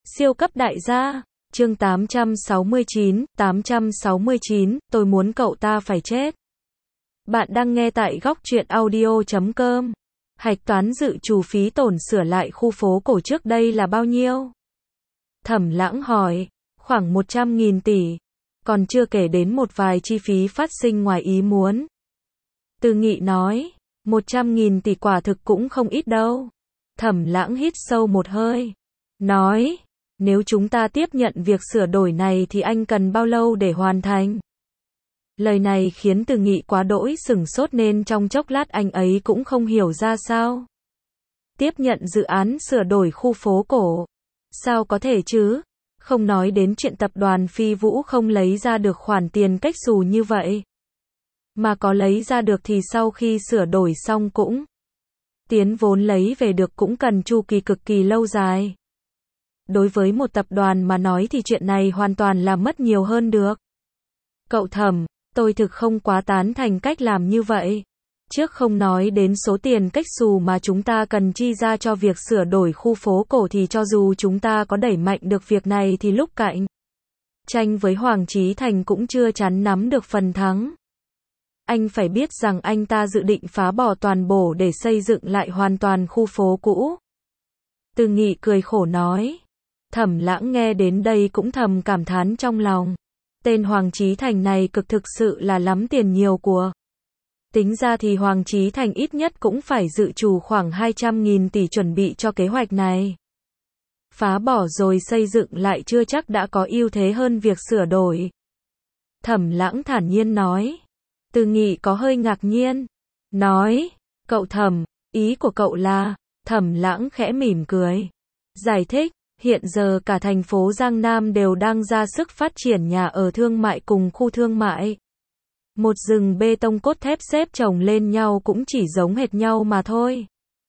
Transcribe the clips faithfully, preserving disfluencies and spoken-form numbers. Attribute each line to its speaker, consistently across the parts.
Speaker 1: Siêu cấp đại gia, chương tám trăm sáu mươi chín, tám trăm sáu mươi chín, tôi muốn cậu ta phải chết. Bạn đang nghe tại góc truyện audio chấm com. Hạch toán dự trù phí tổn sửa lại khu phố cổ trước đây là bao nhiêu? Thẩm Lãng hỏi, khoảng một trăm nghìn tỷ, còn chưa kể đến một vài chi phí phát sinh ngoài ý muốn. Từ Nghị nói, một trăm nghìn tỷ quả thực cũng không ít đâu. Thẩm Lãng hít sâu một hơi, nói, nếu chúng ta tiếp nhận việc sửa đổi này thì anh cần bao lâu để hoàn thành? Lời này khiến Từ Nghị quá đỗi sửng sốt nên trong chốc lát anh ấy cũng không hiểu ra sao. Tiếp nhận dự án sửa đổi khu phố cổ. Sao có thể chứ? Không nói đến chuyện tập đoàn Phi Vũ không lấy ra được khoản tiền cách xù như vậy. Mà có lấy ra được thì sau khi sửa đổi xong cũng tiến vốn lấy về được cũng cần chu kỳ cực kỳ lâu dài. Đối với một tập đoàn mà nói thì chuyện này hoàn toàn là mất nhiều hơn được. Cậu Thẩm, tôi thực không quá tán thành cách làm như vậy. Trước không nói đến số tiền cách xù mà chúng ta cần chi ra cho việc sửa đổi khu phố cổ thì cho dù chúng ta có đẩy mạnh được việc này thì lúc cạnh tranh với Hoàng Chí Thành cũng chưa chắn nắm được phần thắng. Anh phải biết rằng anh ta dự định phá bỏ toàn bộ để xây dựng lại hoàn toàn khu phố cũ. Từ Nghị cười khổ nói. Thẩm Lãng nghe đến đây cũng thầm cảm thán trong lòng. Tên Hoàng Chí Thành này cực thực sự là lắm tiền nhiều của. Tính ra thì Hoàng Chí Thành ít nhất cũng phải dự trù khoảng hai trăm nghìn tỷ chuẩn bị cho kế hoạch này. Phá bỏ rồi xây dựng lại chưa chắc đã có ưu thế hơn việc sửa đổi. Thẩm Lãng thản nhiên nói. Từ Nghị có hơi ngạc nhiên. Nói, cậu Thẩm, ý của cậu là, Thẩm Lãng khẽ mỉm cười. Giải thích, hiện giờ cả thành phố Giang Nam đều đang ra sức phát triển nhà ở thương mại cùng khu thương mại. Một rừng bê tông cốt thép xếp chồng lên nhau cũng chỉ giống hệt nhau mà thôi.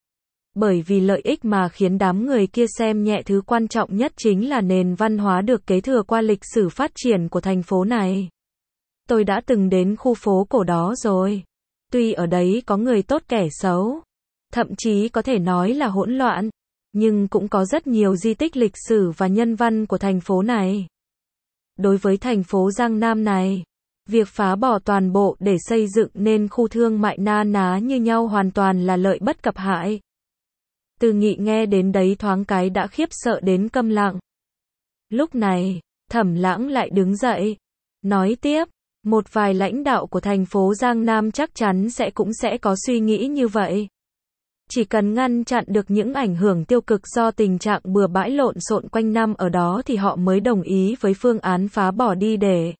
Speaker 1: Bởi vì lợi ích mà khiến đám người kia xem nhẹ thứ quan trọng nhất chính là nền văn hóa được kế thừa qua lịch sử phát triển của thành phố này. Tôi đã từng đến khu phố cổ đó rồi. Tuy ở đấy có người tốt kẻ xấu, thậm chí có thể nói là hỗn loạn, nhưng cũng có rất nhiều di tích lịch sử và nhân văn của thành phố này. Đối với thành phố Giang Nam này, việc phá bỏ toàn bộ để xây dựng nên khu thương mại na ná như nhau hoàn toàn là lợi bất cập hại. Từ Nghị nghe đến đấy thoáng cái đã khiếp sợ đến câm lặng. Lúc này, Thẩm Lãng lại đứng dậy, nói tiếp, một vài lãnh đạo của thành phố Giang Nam chắc chắn sẽ cũng sẽ có suy nghĩ như vậy. Chỉ cần ngăn chặn được những ảnh hưởng tiêu cực do tình trạng bừa bãi lộn xộn quanh năm ở đó thì họ mới đồng ý với phương án phá bỏ đi để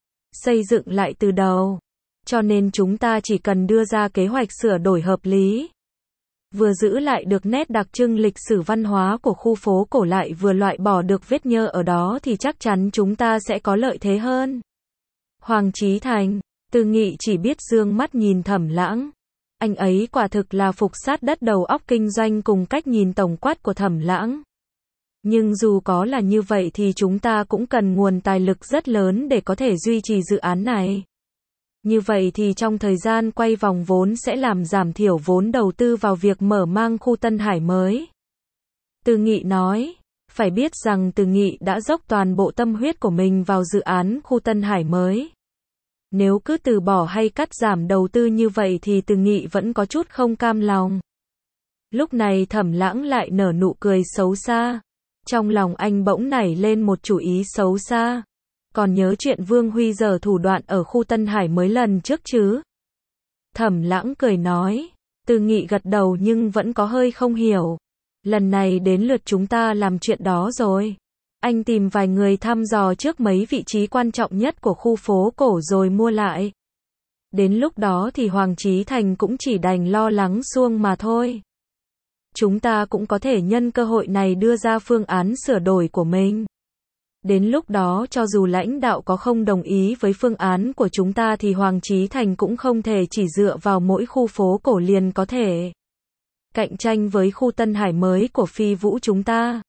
Speaker 1: xây dựng lại từ đầu. Cho nên chúng ta chỉ cần đưa ra kế hoạch sửa đổi hợp lý, vừa giữ lại được nét đặc trưng lịch sử văn hóa của khu phố cổ lại vừa loại bỏ được vết nhơ ở đó thì chắc chắn chúng ta sẽ có lợi thế hơn. Hoàng Chí Thành, Từ Nghị chỉ biết dương mắt nhìn Thẩm Lãng. Anh ấy quả thực là phục sát đất đầu óc kinh doanh cùng cách nhìn tổng quát của Thẩm Lãng. Nhưng dù có là như vậy thì chúng ta cũng cần nguồn tài lực rất lớn để có thể duy trì dự án này. Như vậy thì trong thời gian quay vòng vốn sẽ làm giảm thiểu vốn đầu tư vào việc mở mang khu Tân Hải mới. Từ Nghị nói, phải biết rằng Từ Nghị đã dốc toàn bộ tâm huyết của mình vào dự án khu Tân Hải mới. Nếu cứ từ bỏ hay cắt giảm đầu tư như vậy thì Từ Nghị vẫn có chút không cam lòng. Lúc này Thẩm Lãng lại nở nụ cười xấu xa. Trong lòng anh bỗng nảy lên một chủ ý xấu xa. Còn nhớ chuyện Vương Huy giở thủ đoạn ở khu Tân Hải mới lần trước chứ? Thẩm Lãng cười nói. Từ Nghị gật đầu nhưng vẫn có hơi không hiểu. Lần này đến lượt chúng ta làm chuyện đó rồi. Anh tìm vài người thăm dò trước mấy vị trí quan trọng nhất của khu phố cổ rồi mua lại. Đến lúc đó thì Hoàng Chí Thành cũng chỉ đành lo lắng suông mà thôi. Chúng ta cũng có thể nhân cơ hội này đưa ra phương án sửa đổi của mình. Đến lúc đó cho dù lãnh đạo có không đồng ý với phương án của chúng ta thì Hoàng Chí Thành cũng không thể chỉ dựa vào mỗi khu phố cổ liền có thể cạnh tranh với khu Tân Hải mới của Phi Vũ chúng ta.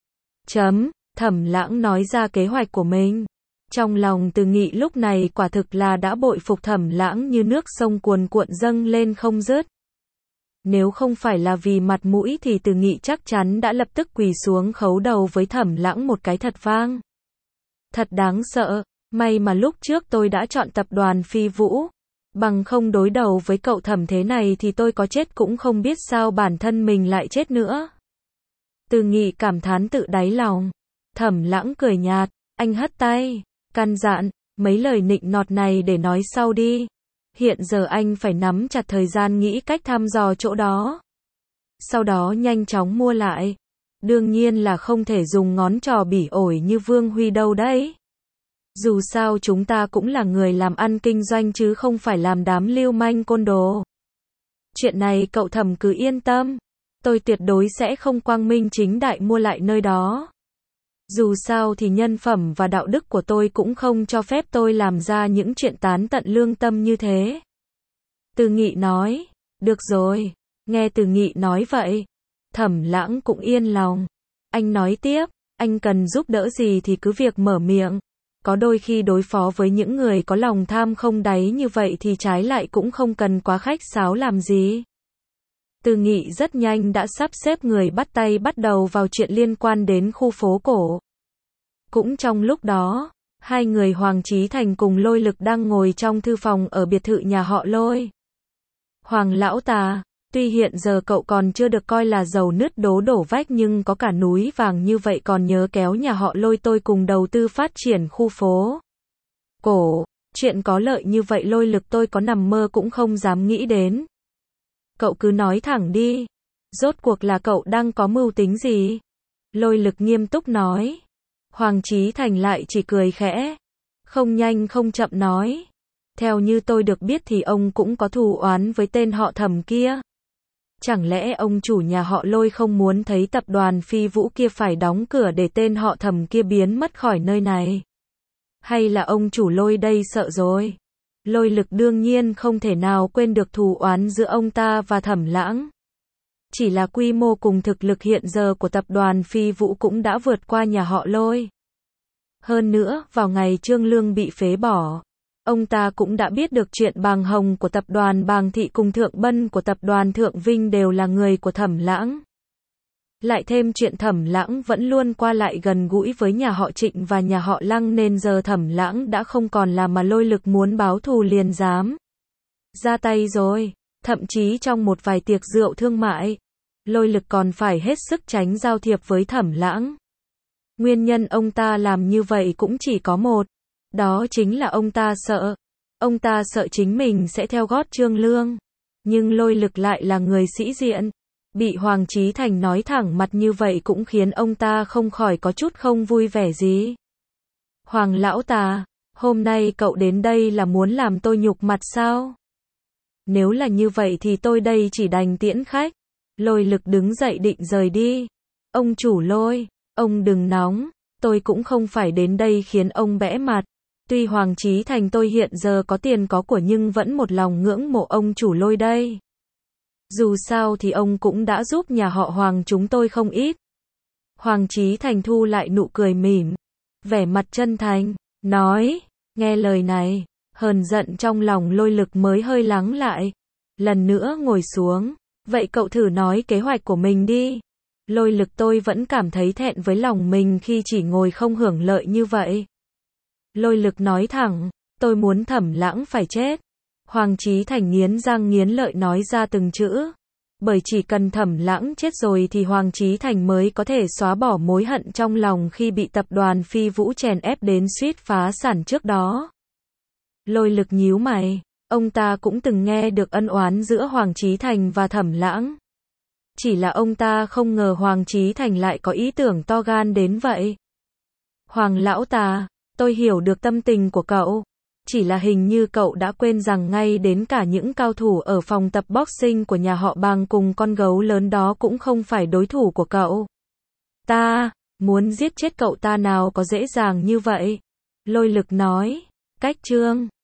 Speaker 1: Chấm. Thẩm Lãng nói ra kế hoạch của mình. Trong lòng Từ Nghị lúc này quả thực là đã bội phục Thẩm Lãng như nước sông cuồn cuộn dâng lên không dứt. Nếu không phải là vì mặt mũi thì Từ Nghị chắc chắn đã lập tức quỳ xuống khấu đầu với Thẩm Lãng một cái thật vang. Thật đáng sợ, may mà lúc trước tôi đã chọn tập đoàn Phi Vũ. Bằng không đối đầu với cậu Thẩm thế này thì tôi có chết cũng không biết sao bản thân mình lại chết nữa. Từ Nghị cảm thán tự đáy lòng. Thẩm Lãng cười nhạt, anh hất tay, căn dặn, mấy lời nịnh nọt này để nói sau đi. Hiện giờ anh phải nắm chặt thời gian nghĩ cách thăm dò chỗ đó. Sau đó nhanh chóng mua lại. Đương nhiên là không thể dùng ngón trỏ bỉ ổi như Vương Huy đâu đấy. Dù sao chúng ta cũng là người làm ăn kinh doanh chứ không phải làm đám lưu manh côn đồ. Chuyện này cậu Thẩm cứ yên tâm. Tôi tuyệt đối sẽ không quang minh chính đại mua lại nơi đó. Dù sao thì nhân phẩm và đạo đức của tôi cũng không cho phép tôi làm ra những chuyện tán tận lương tâm như thế. Từ Nghị nói, được rồi, nghe Từ Nghị nói vậy, Thẩm Lãng cũng yên lòng. Anh nói tiếp, anh cần giúp đỡ gì thì cứ việc mở miệng. Có đôi khi đối phó với những người có lòng tham không đáy như vậy thì trái lại cũng không cần quá khách sáo làm gì. Từ Nghị rất nhanh đã sắp xếp người bắt tay bắt đầu vào chuyện liên quan đến khu phố cổ. Cũng trong lúc đó, hai người Hoàng Chí Thành cùng Lôi Lực đang ngồi trong thư phòng ở biệt thự nhà họ Lôi. Hoàng lão tà, tuy hiện giờ cậu còn chưa được coi là giàu nứt đố đổ vách nhưng có cả núi vàng như vậy còn nhớ kéo nhà họ Lôi tôi cùng đầu tư phát triển khu phố cổ. Chuyện có lợi như vậy Lôi Lực tôi có nằm mơ cũng không dám nghĩ đến. Cậu cứ nói thẳng đi. Rốt cuộc là cậu đang có mưu tính gì? Lôi Lực nghiêm túc nói. Hoàng Chí Thành lại chỉ cười khẽ. Không nhanh không chậm nói. Theo như tôi được biết thì ông cũng có thù oán với tên họ Thẩm kia. Chẳng lẽ ông chủ nhà họ Lôi không muốn thấy tập đoàn Phi Vũ kia phải đóng cửa để tên họ Thẩm kia biến mất khỏi nơi này? Hay là ông chủ Lôi đây sợ rồi? Lôi Lực đương nhiên không thể nào quên được thù oán giữa ông ta và Thẩm Lãng. Chỉ là quy mô cùng thực lực hiện giờ của tập đoàn Phi Vũ cũng đã vượt qua nhà họ Lôi. Hơn nữa, vào ngày Trương Lương bị phế bỏ, ông ta cũng đã biết được chuyện Bàng Hồng của tập đoàn Bàng Thị cùng Thượng Bân của tập đoàn Thượng Vinh đều là người của Thẩm Lãng. Lại thêm chuyện Thẩm Lãng vẫn luôn qua lại gần gũi với nhà họ Trịnh và nhà họ Lăng nên giờ Thẩm Lãng đã không còn là mà Lôi Lực muốn báo thù liền dám ra tay rồi. Thậm chí trong một vài tiệc rượu thương mại, Lôi Lực còn phải hết sức tránh giao thiệp với Thẩm Lãng. Nguyên nhân ông ta làm như vậy cũng chỉ có một, đó chính là ông ta sợ. Ông ta sợ chính mình sẽ theo gót Trương Lương. Nhưng Lôi Lực lại là người sĩ diện. Bị Hoàng Chí Thành nói thẳng mặt như vậy cũng khiến ông ta không khỏi có chút không vui vẻ gì. Hoàng lão tà, hôm nay cậu đến đây là muốn làm tôi nhục mặt sao? Nếu là như vậy thì tôi đây chỉ đành tiễn khách. Lôi Lực đứng dậy định rời đi. Ông chủ Lôi, ông đừng nóng, tôi cũng không phải đến đây khiến ông bẽ mặt. Tuy Hoàng Chí Thành tôi hiện giờ có tiền có của nhưng vẫn một lòng ngưỡng mộ ông chủ Lôi đây. Dù sao thì ông cũng đã giúp nhà họ Hoàng chúng tôi không ít. Hoàng Chí Thành thu lại nụ cười mỉm, vẻ mặt chân thành, nói, nghe lời này, hờn giận trong lòng Lôi Lực mới hơi lắng lại. Lần nữa ngồi xuống, vậy cậu thử nói kế hoạch của mình đi. Lôi Lực tôi vẫn cảm thấy thẹn với lòng mình khi chỉ ngồi không hưởng lợi như vậy. Lôi Lực nói thẳng, tôi muốn Thẩm Lãng phải chết. Hoàng Chí Thành nghiến răng nghiến lợi nói ra từng chữ. Bởi chỉ cần Thẩm Lãng chết rồi thì Hoàng Chí Thành mới có thể xóa bỏ mối hận trong lòng khi bị tập đoàn Phi Vũ chèn ép đến suýt phá sản trước đó. Lôi Lực nhíu mày, ông ta cũng từng nghe được ân oán giữa Hoàng Chí Thành và Thẩm Lãng. Chỉ là ông ta không ngờ Hoàng Chí Thành lại có ý tưởng to gan đến vậy. Hoàng lão tà, tôi hiểu được tâm tình của cậu. Chỉ là hình như cậu đã quên rằng ngay đến cả những cao thủ ở phòng tập boxing của nhà họ Bàng cùng con gấu lớn đó cũng không phải đối thủ của cậu. Ta, muốn giết chết cậu ta nào có dễ dàng như vậy. Lôi Lực nói, cách chương